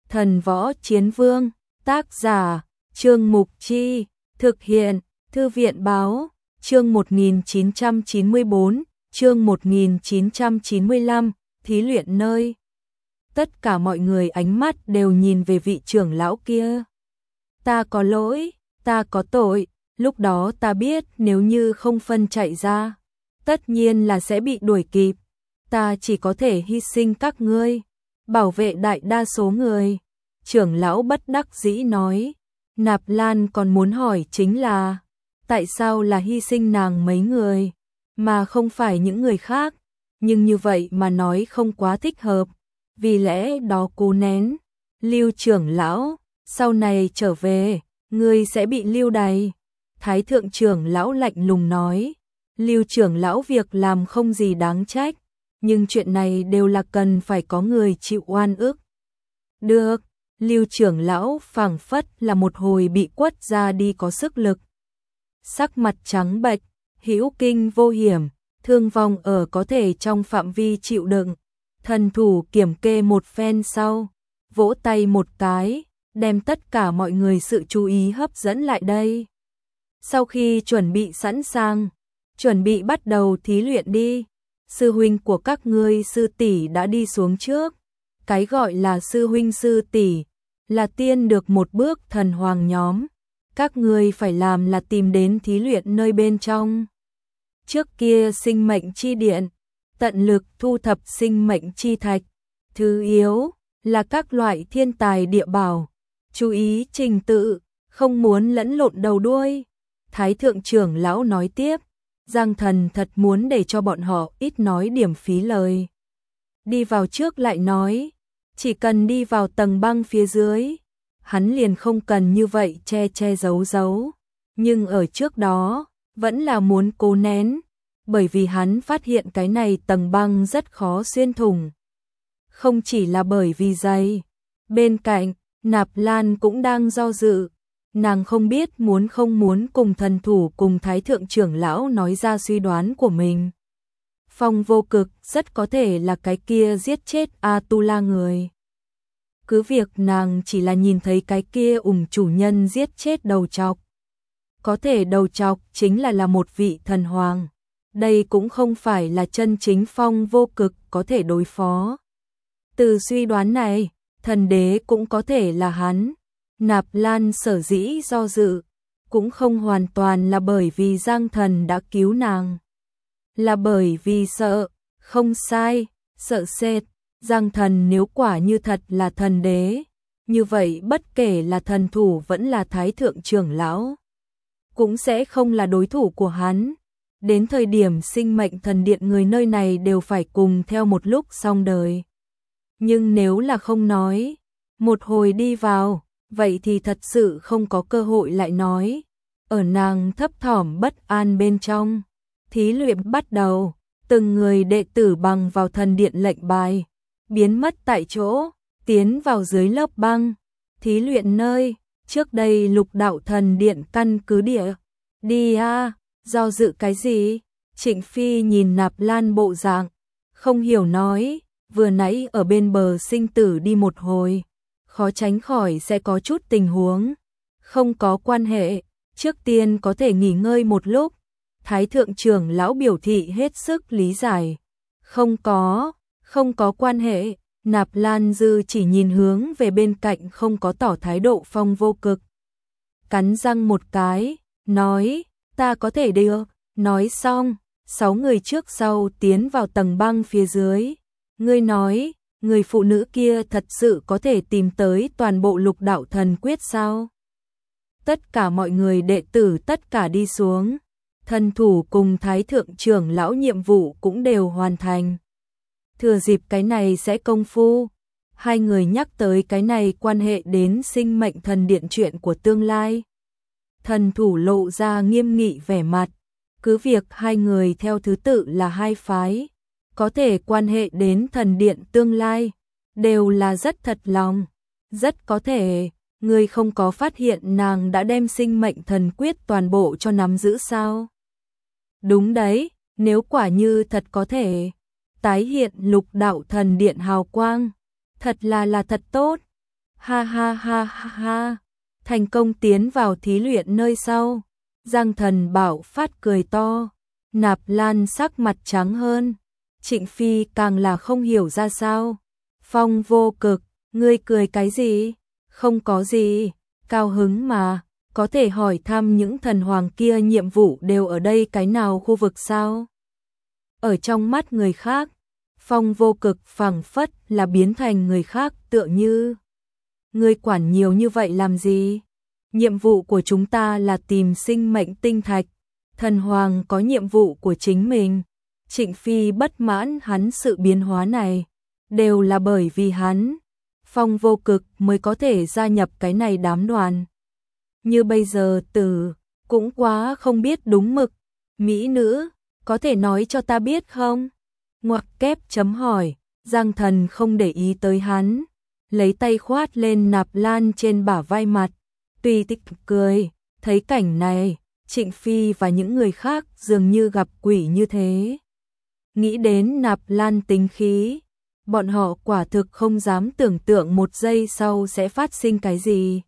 Thần Võ Chiến Vương, tác giả, Trương Mục Chi, thực hiện, Thư viện Báo, chương 1994, chương 1995, thí luyện nơi. Tất cả mọi người ánh mắt đều nhìn về vị trưởng lão kia. Ta có lỗi, ta có tội, lúc đó ta biết nếu như không phân chạy ra, tất nhiên là sẽ bị đuổi kịp. Ta chỉ có thể hy sinh các ngươi, bảo vệ đại đa số người. Trưởng lão bất đắc dĩ nói. Nạp Lan còn muốn hỏi chính là, tại sao là hy sinh nàng mấy người, mà không phải những người khác, nhưng như vậy mà nói không quá thích hợp, vì lẽ đó cố nén. Lưu trưởng lão, sau này trở về, ngươi sẽ bị lưu đày. Thái thượng trưởng lão lạnh lùng nói. Lưu trưởng lão việc làm không gì đáng trách, nhưng chuyện này đều là cần phải có người chịu oan ức. Được, Lưu trưởng lão phảng phất là một hồi bị quất ra đi có sức lực. Sắc mặt trắng bệch, hữu kinh vô hiểm, thương vong ở có thể trong phạm vi chịu đựng. Thần thủ kiểm kê một phen sau, vỗ tay một cái, đem tất cả mọi người sự chú ý hấp dẫn lại đây. Sau khi chuẩn bị sẵn sàng, chuẩn bị bắt đầu thí luyện đi. Sư huynh của các ngươi sư tỷ đã đi xuống trước. Cái gọi là sư huynh sư tỷ là tiên được một bước thần hoàng nhóm. Các ngươi phải làm là tìm đến thí luyện nơi bên trong. Trước kia sinh mệnh chi điện, tận lực thu thập sinh mệnh chi thạch. Thứ yếu là các loại thiên tài địa bảo. Chú ý trình tự, không muốn lẫn lộn đầu đuôi. Thái thượng trưởng lão nói tiếp. Giang Thần thật muốn để cho bọn họ ít nói điểm phí lời. Đi vào trước lại nói, chỉ cần đi vào tầng băng phía dưới, hắn liền không cần như vậy che giấu giấu. Nhưng ở trước đó, vẫn là muốn cố nén, bởi vì hắn phát hiện cái này tầng băng rất khó xuyên thủng. Không chỉ là bởi vì dày, bên cạnh, Nạp Lan cũng đang do dự. Nàng không biết muốn không muốn cùng thần thủ cùng thái thượng trưởng lão nói ra suy đoán của mình. Phong Vô Cực rất có thể là cái kia giết chết Atula người. Cứ việc nàng chỉ là nhìn thấy cái kia chủ nhân giết chết đầu trọc. Có thể đầu trọc chính là một vị thần hoàng. Đây cũng không phải là chân chính Phong Vô Cực có thể đối phó. Từ suy đoán này, thần đế cũng có thể là hắn. Nạp Lan sở dĩ do dự, cũng không hoàn toàn là bởi vì Giang Thần đã cứu nàng. Là bởi vì sợ, không sai, sợ sệt. Giang Thần nếu quả như thật là thần đế, như vậy bất kể là thần thủ vẫn là thái thượng trưởng lão, cũng sẽ không là đối thủ của hắn. Đến thời điểm sinh mệnh thần điện người nơi này đều phải cùng theo một lúc xong đời. Nhưng nếu là không nói, một hồi đi vào, vậy thì thật sự không có cơ hội lại nói. Ở nàng thấp thỏm bất an bên trong, thí luyện bắt đầu, từng người đệ tử bằng vào thần điện lệnh bài, biến mất tại chỗ, tiến vào dưới lớp băng. Thí luyện nơi, trước đây Lục Đạo Thần Điện căn cứ địa. Đi a, do dự cái gì? Trịnh Phi nhìn Nạp Lan bộ dạng, không hiểu nói, vừa nãy ở bên bờ sinh tử đi một hồi, khó tránh khỏi sẽ có chút tình huống. Không có quan hệ, trước tiên có thể nghỉ ngơi một lúc. Thái thượng trưởng lão biểu thị hết sức lý giải. Không có quan hệ. Nạp Lan Dư chỉ nhìn hướng về bên cạnh không có tỏ thái độ Phong Vô Cực. Cắn răng một cái, nói, ta có thể được. Nói xong, 6 người trước sau tiến vào tầng băng phía dưới. Ngươi nói, người phụ nữ kia thật sự có thể tìm tới toàn bộ Lục Đạo Thần Quyết sao? Tất cả mọi người đệ tử tất cả đi xuống. Thần thủ cùng thái thượng trưởng lão nhiệm vụ cũng đều hoàn thành. Thừa dịp cái này sẽ công phu, hai người nhắc tới cái này quan hệ đến sinh mệnh thần điện chuyện của tương lai. Thần thủ lộ ra nghiêm nghị vẻ mặt, cứ việc hai người theo thứ tự là hai phái, có thể quan hệ đến thần điện tương lai, đều là rất thật lòng. Rất có thể, người không có phát hiện nàng đã đem sinh mệnh thần quyết toàn bộ cho nắm giữ sao? Đúng đấy, nếu quả như thật có thể tái hiện Lục Đạo Thần Điện hào quang, thật là thật tốt. Ha ha ha ha ha. Thành công tiến vào thí luyện nơi sau. Giang Thần Bảo phát cười to. Nạp Lan sắc mặt trắng hơn. Trịnh Phi càng là không hiểu ra sao. Phong Vô Cực, ngươi cười cái gì? Không có gì, cao hứng mà, có thể hỏi thăm những thần hoàng kia nhiệm vụ đều ở đây cái nào khu vực sao? Ở trong mắt người khác, Phong Vô Cực phảng phất là biến thành người khác, tựa như ngươi quản nhiều như vậy làm gì? Nhiệm vụ của chúng ta là tìm sinh mệnh tinh thạch, thần hoàng có nhiệm vụ của chính mình. Trịnh Phi bất mãn hắn sự biến hóa này, đều là bởi vì hắn, Phong Vô Cực mới có thể gia nhập cái này đám đoàn. Như bây giờ cũng quá không biết đúng mực. Mỹ nữ, có thể nói cho ta biết không? Ngoặc kép chấm hỏi. Giang Thần không để ý tới hắn, lấy tay khoát lên Nạp Lan trên bả vai mặt, tùy tích cười. Thấy cảnh này, Trịnh Phi và những người khác dường như gặp quỷ như thế. Nghĩ đến Nạp Lan tính khí, bọn họ quả thực không dám tưởng tượng một giây sau sẽ phát sinh cái gì.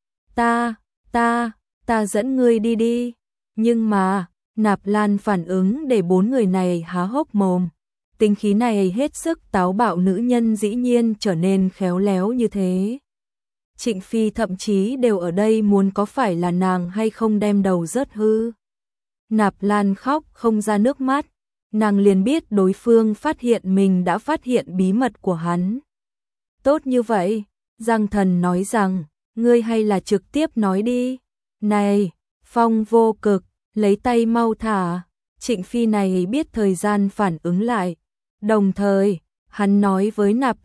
Ta dẫn ngươi đi đi. Nhưng mà, Nạp Lan phản ứng để bốn người này há hốc mồm. Tính khí này hết sức táo bạo nữ nhân dĩ nhiên trở nên khéo léo như thế. Trịnh Phi thậm chí đều ở đây muốn có phải là nàng hay không đem đầu rớt hư. Nạp Lan khóc không ra nước mắt. Nàng liền biết đối phương phát hiện mình đã phát hiện bí mật của hắn. Tốt như vậy, Giang Thần nói rằng, ngươi hay là trực tiếp nói đi. Này, Phong Vô Cực, lấy tay mau thả. Trịnh Phi này biết thời gian phản ứng lại. Đồng thời, hắn nói với Nạp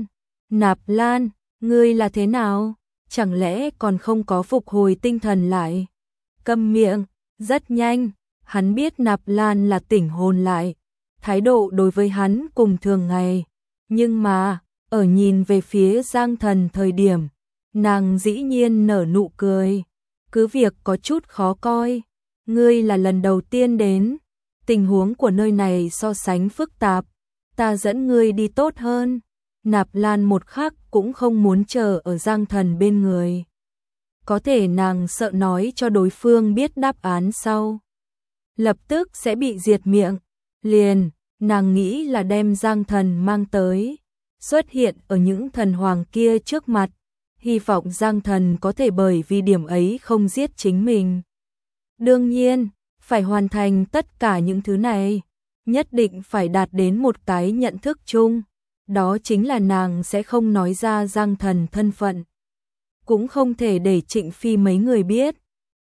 Lan, ngươi là thế nào? Chẳng lẽ còn không có phục hồi tinh thần lại? Câm miệng, rất nhanh. Hắn biết Nạp Lan là tỉnh hồn lại, thái độ đối với hắn cùng thường ngày. Nhưng mà, ở nhìn về phía Giang Thần thời điểm, nàng dĩ nhiên nở nụ cười. Cứ việc có chút khó coi, ngươi là lần đầu tiên đến, tình huống của nơi này so sánh phức tạp, ta dẫn ngươi đi tốt hơn. Nạp Lan một khắc cũng không muốn chờ ở Giang Thần bên người. Có thể nàng sợ nói cho đối phương biết đáp án sau, lập tức sẽ bị diệt miệng. Liền, nàng nghĩ là đem Giang Thần mang tới, xuất hiện ở những thần hoàng kia trước mặt, hy vọng Giang Thần có thể bởi vì điểm ấy không giết chính mình. Đương nhiên, phải hoàn thành tất cả những thứ này, nhất định phải đạt đến một cái nhận thức chung, đó chính là nàng sẽ không nói ra Giang Thần thân phận, cũng không thể để Trịnh Phi mấy người biết.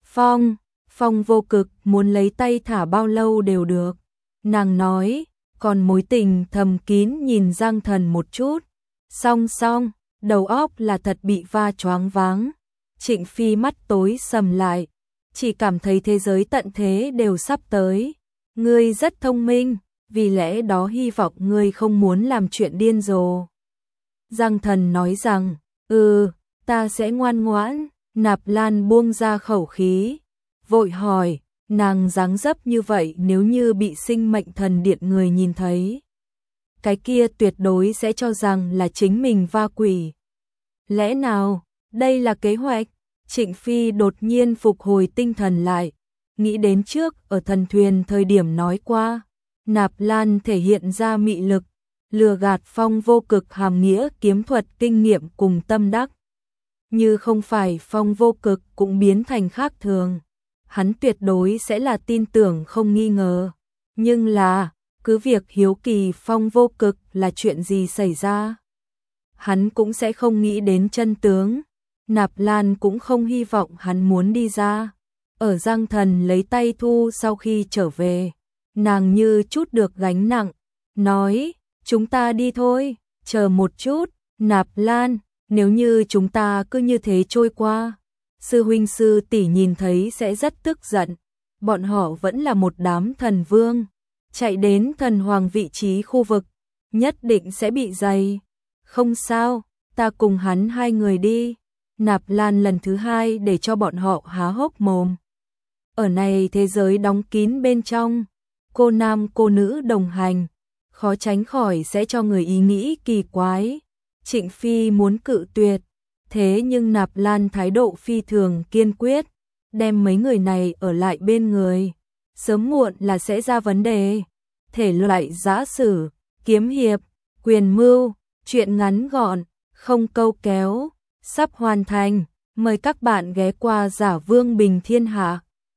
Phong Vô Cực muốn lấy tay thả bao lâu đều được. Nàng nói, còn mối tình thầm kín nhìn Giang Thần một chút. Song, đầu óc là thật bị va choáng váng. Trịnh Phi mắt tối sầm lại, chỉ cảm thấy thế giới tận thế đều sắp tới. Ngươi rất thông minh, vì lẽ đó hy vọng ngươi không muốn làm chuyện điên rồ. Giang Thần nói rằng, ta sẽ ngoan ngoãn. Nạp Lan buông ra khẩu khí, vội hỏi, nàng dáng dấp như vậy nếu như bị sinh mệnh thần điện người nhìn thấy, cái kia tuyệt đối sẽ cho rằng là chính mình va quỷ. Lẽ nào, đây là kế hoạch? Trịnh Phi đột nhiên phục hồi tinh thần lại, nghĩ đến trước ở thần thuyền thời điểm nói qua, Nạp Lan thể hiện ra mị lực, lừa gạt Phong Vô Cực hàm nghĩa kiếm thuật kinh nghiệm cùng tâm đắc. Như không phải Phong Vô Cực cũng biến thành khác thường, hắn tuyệt đối sẽ là tin tưởng không nghi ngờ. Nhưng là, cứ việc hiếu kỳ Phong Vô Cực là chuyện gì xảy ra, hắn cũng sẽ không nghĩ đến chân tướng. Nạp Lan cũng không hy vọng hắn muốn đi ra. Ở Giang Thần lấy tay thu sau khi trở về, nàng như chút được gánh nặng, nói, chúng ta đi thôi, chờ một chút, Nạp Lan, nếu như chúng ta cứ như thế trôi qua, sư huynh sư tỷ nhìn thấy sẽ rất tức giận. Bọn họ vẫn là một đám thần vương, chạy đến thần hoàng vị trí khu vực, nhất định sẽ bị dày. Không sao, ta cùng hắn hai người đi. Nạp Lan lần thứ hai để cho bọn họ há hốc mồm. Ở này thế giới đóng kín bên trong, cô nam cô nữ đồng hành, khó tránh khỏi sẽ cho người ý nghĩ kỳ quái. Trịnh Phi muốn cự tuyệt, Thế nhưng Nạp Lan thái độ phi thường kiên quyết, đem mấy người này ở lại bên người. Sớm muộn là sẽ ra vấn đề. Thể loại giã sử, kiếm hiệp, quyền mưu, truyện ngắn gọn, không câu kéo, sắp hoàn thành. Mời các bạn ghé qua Giả Vương Bình Thiên Hạ.